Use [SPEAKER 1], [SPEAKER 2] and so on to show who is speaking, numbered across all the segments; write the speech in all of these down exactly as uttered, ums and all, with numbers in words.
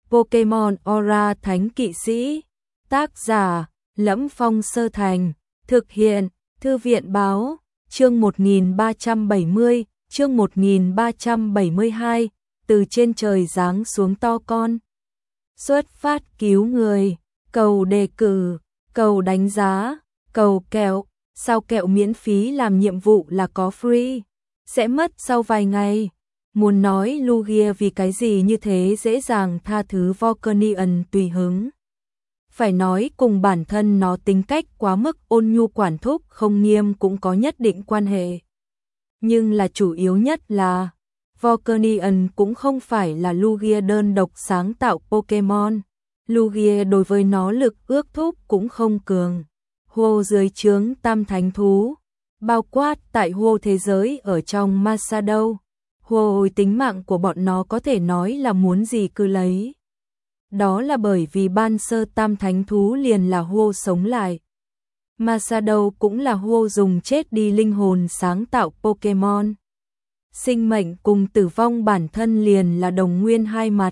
[SPEAKER 1] Pokemon Aura Thánh Kỵ Sĩ. Tác giả: Lẫm Phong Sơ Thành. Thực hiện: Thư viện báo. Chương một nghìn ba trăm bảy mươi, chương một nghìn ba trăm bảy mươi hai, từ trên trời giáng xuống to con. Xuất phát cứu người, cầu đề cử, cầu đánh giá, cầu kẹo, sao kẹo miễn phí làm nhiệm vụ là có free, sẽ mất sau vài ngày. Muốn nói Lugia vì cái gì như thế dễ dàng tha thứ Volcanion tùy hứng. Phải nói cùng bản thân nó tính cách quá mức ôn nhu quản thúc không nghiêm cũng có nhất định quan hệ. Nhưng là chủ yếu nhất là Volcanion cũng không phải là Lugia đơn độc sáng tạo Pokemon. Lugia đối với nó lực ước thúc cũng không cường. Hô dưới trướng tam thánh thú, bao quát tại hô thế giới ở trong Masado. Hô tính mạng của bọn nó có thể nói là muốn gì cứ lấy. Đó là bởi vì ban sơ tam thánh thú liền là hô sống lại. Masado cũng là hô dùng chết đi linh hồn sáng tạo Pokemon. Sinh mệnh cùng tử vong bản thân liền là đồng nguyên hai mặt.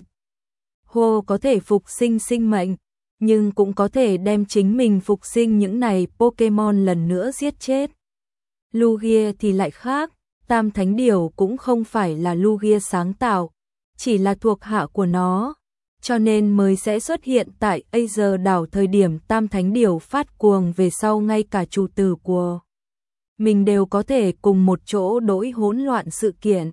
[SPEAKER 1] Hô có thể phục sinh sinh mệnh, nhưng cũng có thể đem chính mình phục sinh những này Pokemon lần nữa giết chết. Lugia thì lại khác, tam thánh điểu cũng không phải là Lugia sáng tạo, chỉ là thuộc hạ của nó, cho nên mới sẽ xuất hiện tại Azer đảo thời điểm tam thánh điểu phát cuồng về sau ngay cả chủ tử của mình đều có thể cùng một chỗ đối hỗn loạn sự kiện.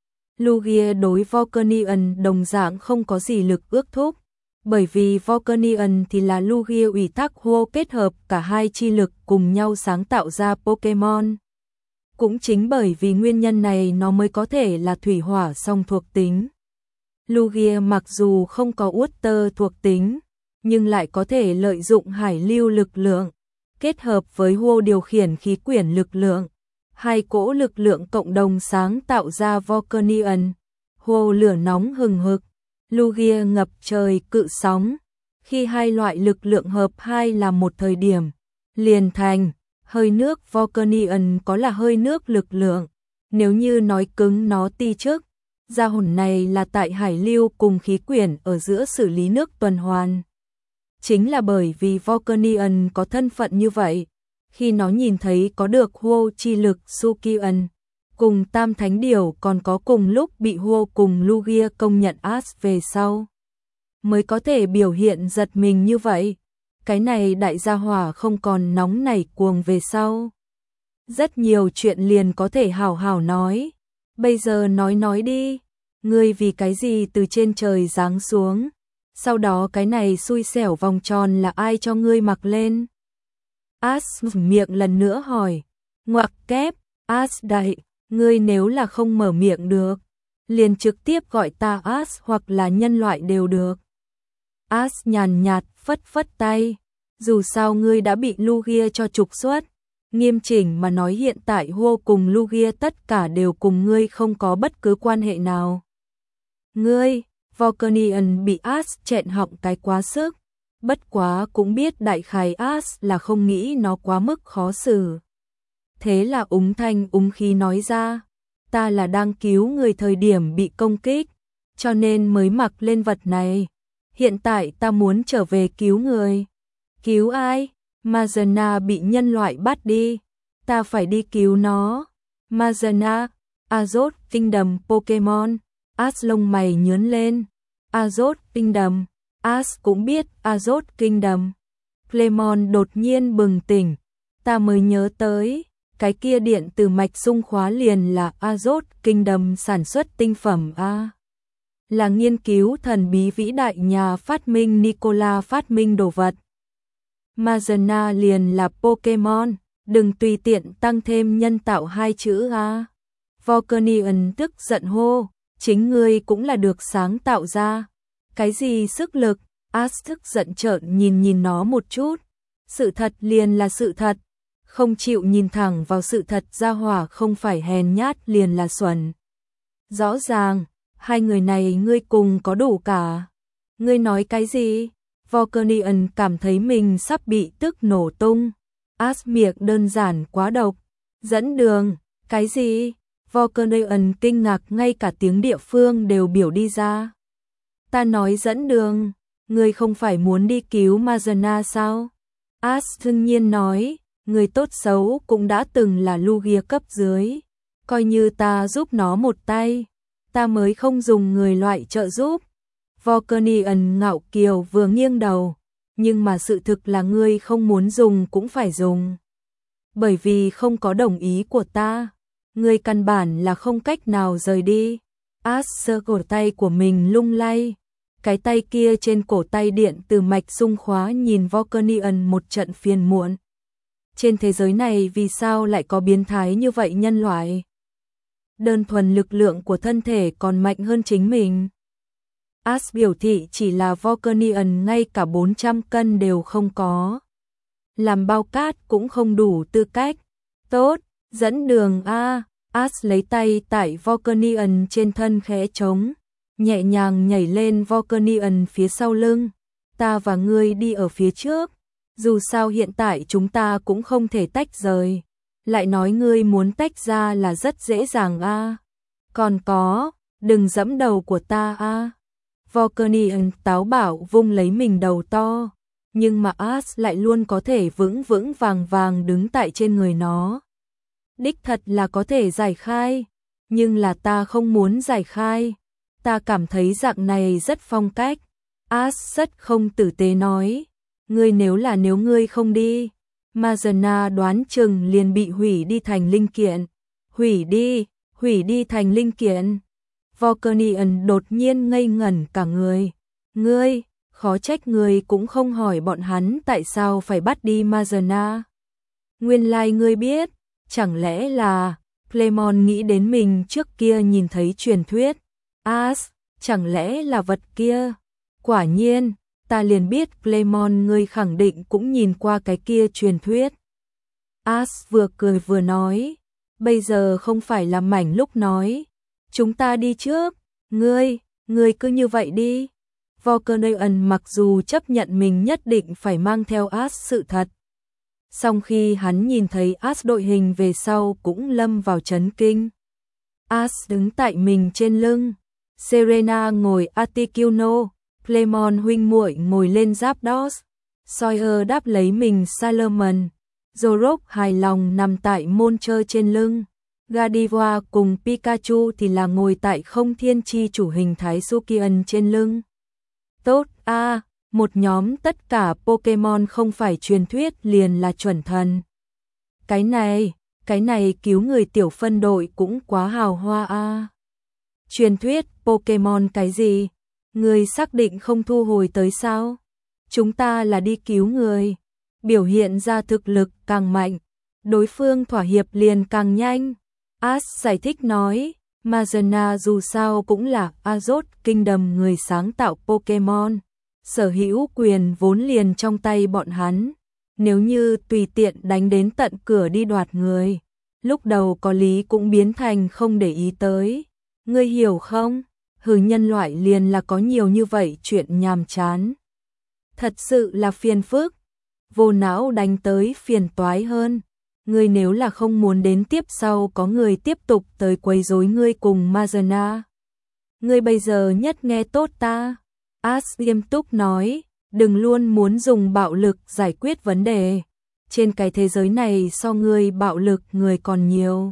[SPEAKER 1] Lugia đối Volcanion đồng dạng không có gì lực ước thúc, bởi vì Volcanion thì là Lugia ủy thác hô kết hợp cả hai chi lực cùng nhau sáng tạo ra Pokemon. Cũng chính bởi vì nguyên nhân này nó mới có thể là thủy hỏa song thuộc tính. Lugia mặc dù không có Water thuộc tính, nhưng lại có thể lợi dụng hải lưu lực lượng, kết hợp với hô điều khiển khí quyển lực lượng. Hai cỗ lực lượng cộng đồng sáng tạo ra Volcanion. Hô lửa nóng hừng hực, Lugia ngập trời cự sóng. Khi hai loại lực lượng hợp hai là một thời điểm, liền thành hơi nước. Volcanion có là hơi nước lực lượng. Nếu như nói cứng nó ti trước, gia hồn này là tại hải lưu cùng khí quyển ở giữa xử lý nước tuần hoàn. Chính là bởi vì Volcanion có thân phận như vậy, khi nó nhìn thấy có được hô chi lực Sukion, cùng tam thánh điểu còn có cùng lúc bị hô cùng Lugia công nhận as về sau, mới có thể biểu hiện giật mình như vậy. Cái này đại gia hỏa không còn nóng nảy cuồng về sau. Rất nhiều chuyện liền có thể hào hào nói. Bây giờ nói nói đi, ngươi vì cái gì từ trên trời giáng xuống? Sau đó cái này xui xẻo vòng tròn là ai cho ngươi mặc lên? As miệng lần nữa hỏi. Ngoặc kép, As đại, ngươi nếu là không mở miệng được, liền trực tiếp gọi ta As hoặc là nhân loại đều được. As nhàn nhạt phất phất tay. Dù sao ngươi đã bị Lugia cho trục xuất. Nghiêm chỉnh mà nói hiện tại hô cùng Lugia tất cả đều cùng ngươi không có bất cứ quan hệ nào. Ngươi, Volcanion bị As chẹn họng cái quá sức. Bất quá cũng biết đại khái As là không nghĩ nó quá mức khó xử. Thế là úng thanh úng khí nói ra. Ta là đang cứu người thời điểm bị công kích, cho nên mới mặc lên vật này. Hiện tại ta muốn trở về cứu người. Cứu ai? Mazana bị nhân loại bắt đi. Ta phải đi cứu nó. Mazana, Azot Kingdom Pokemon. As lông mày nhướng lên. Azot Kingdom. As cũng biết Azot Kingdom. Clemon đột nhiên bừng tỉnh. Ta mới nhớ tới, cái kia điện từ mạch xung khóa liền là Azot Kingdom sản xuất tinh phẩm A. Là nghiên cứu thần bí vĩ đại nhà phát minh Nikola phát minh đồ vật. Mazana liền là Pokemon, đừng tùy tiện tăng thêm nhân tạo hai chữ A. Volcanion tức giận hô, chính ngươi cũng là được sáng tạo ra. Cái gì sức lực? As tức giận trợn nhìn nhìn nó một chút. Sự thật liền là sự thật. Không chịu nhìn thẳng vào sự thật ra hỏa không phải hèn nhát liền là xuẩn. Rõ ràng, hai người này ngươi cùng có đủ cả. Ngươi nói cái gì? Volcanion cảm thấy mình sắp bị tức nổ tung. As miệng đơn giản quá độc. Dẫn đường, cái gì? Volcanion kinh ngạc ngay cả tiếng địa phương đều biểu đi ra. Ta nói dẫn đường, ngươi không phải muốn đi cứu Mazana sao? As thương nhiên nói, người tốt xấu cũng đã từng là Lugia cấp dưới. Coi như ta giúp nó một tay, ta mới không dùng người loại trợ giúp. Volcanian ngạo kiều vừa nghiêng đầu, nhưng mà sự thực là ngươi không muốn dùng cũng phải dùng. Bởi vì không có đồng ý của ta, ngươi căn bản là không cách nào rời đi. As sơ cổ tay của mình lung lay, cái tay kia trên cổ tay điện từ mạch xung khóa nhìn Volcanian một trận phiền muộn. Trên thế giới này vì sao lại có biến thái như vậy nhân loại? Đơn thuần lực lượng của thân thể còn mạnh hơn chính mình. As biểu thị chỉ là Volcanian ngay cả bốn trăm cân đều không có. Làm bao cát cũng không đủ tư cách. Tốt, dẫn đường a. As lấy tay tại Volcanian trên thân khẽ trống, nhẹ nhàng nhảy lên Volcanian phía sau lưng. Ta và ngươi đi ở phía trước, dù sao hiện tại chúng ta cũng không thể tách rời. Lại nói ngươi muốn tách ra là rất dễ dàng a. Còn có, đừng giẫm đầu của ta a. Volcanian táo bạo vung lấy mình đầu to, nhưng mà As lại luôn có thể vững vững vàng vàng đứng tại trên người nó. Đích thật là có thể giải khai, nhưng là ta không muốn giải khai. Ta cảm thấy dạng này rất phong cách. As rất không tử tế nói, ngươi nếu là nếu ngươi không đi, Mazana đoán chừng liền bị hủy đi thành linh kiện. Hủy đi, hủy đi thành linh kiện. Volcanian đột nhiên ngây ngẩn cả người. Ngươi, khó trách ngươi cũng không hỏi bọn hắn tại sao phải bắt đi Mazana. Nguyên lai like ngươi biết, chẳng lẽ là... Clemon nghĩ đến mình trước kia nhìn thấy truyền thuyết. As, chẳng lẽ là vật kia? Quả nhiên, ta liền biết Clemon ngươi khẳng định cũng nhìn qua cái kia truyền thuyết. As vừa cười vừa nói, bây giờ không phải là mảnh lúc nói. Chúng ta đi trước, ngươi, ngươi cứ như vậy đi. Volcanian mặc dù chấp nhận mình nhất định phải mang theo As sự thật. Song khi hắn nhìn thấy As đội hình về sau cũng lâm vào chấn kinh. As đứng tại mình trên lưng, Serena ngồi Articuno, Clemon huynh muội ngồi lên Zapdos, Sawyer đáp lấy mình Salomon, Zorok hài lòng nằm tại Moncher trên lưng, Gardevoir cùng Pikachu thì là ngồi tại không thiên chi chủ hình thái Sukian trên lưng. Tốt a, à, một nhóm tất cả Pokemon không phải truyền thuyết liền là chuẩn thần. Cái này, cái này cứu người tiểu phân đội cũng quá hào hoa a. À. Truyền thuyết Pokemon cái gì? Người xác định không thu hồi tới sao? Chúng ta là đi cứu người, biểu hiện ra thực lực càng mạnh, đối phương thỏa hiệp liền càng nhanh. As giải thích nói, Mazana dù sao cũng là Azot Kingdom người sáng tạo Pokemon, sở hữu quyền vốn liền trong tay bọn hắn. Nếu như tùy tiện đánh đến tận cửa đi đoạt người, lúc đầu có lý cũng biến thành không để ý tới. Ngươi hiểu không? Hừ, nhân loại liền là có nhiều như vậy chuyện nhàm chán. Thật sự là phiền phức. Vô não đánh tới phiền toái hơn. Ngươi nếu là không muốn đến tiếp sau có người tiếp tục tới quấy rối ngươi cùng Mazana. Ngươi bây giờ nhất nghe tốt ta. As nghiêm túc nói, đừng luôn muốn dùng bạo lực giải quyết vấn đề. Trên cái thế giới này so ngươi bạo lực người còn nhiều.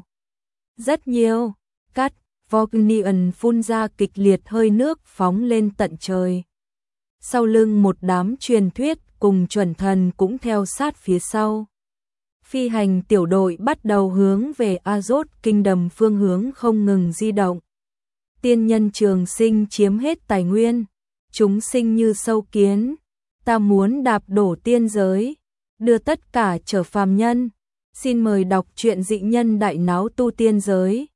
[SPEAKER 1] Rất nhiều. Cắt, Volcanian phun ra kịch liệt hơi nước phóng lên tận trời. Sau lưng một đám truyền thuyết cùng chuẩn thần cũng theo sát phía sau. Phi hành tiểu đội bắt đầu hướng về Azot Kingdom phương hướng không ngừng di động. Tiên nhân trường sinh chiếm hết tài nguyên, chúng sinh như sâu kiến, ta muốn đạp đổ tiên giới, đưa tất cả trở phàm nhân. Xin mời đọc truyện dị nhân đại náo tu tiên giới.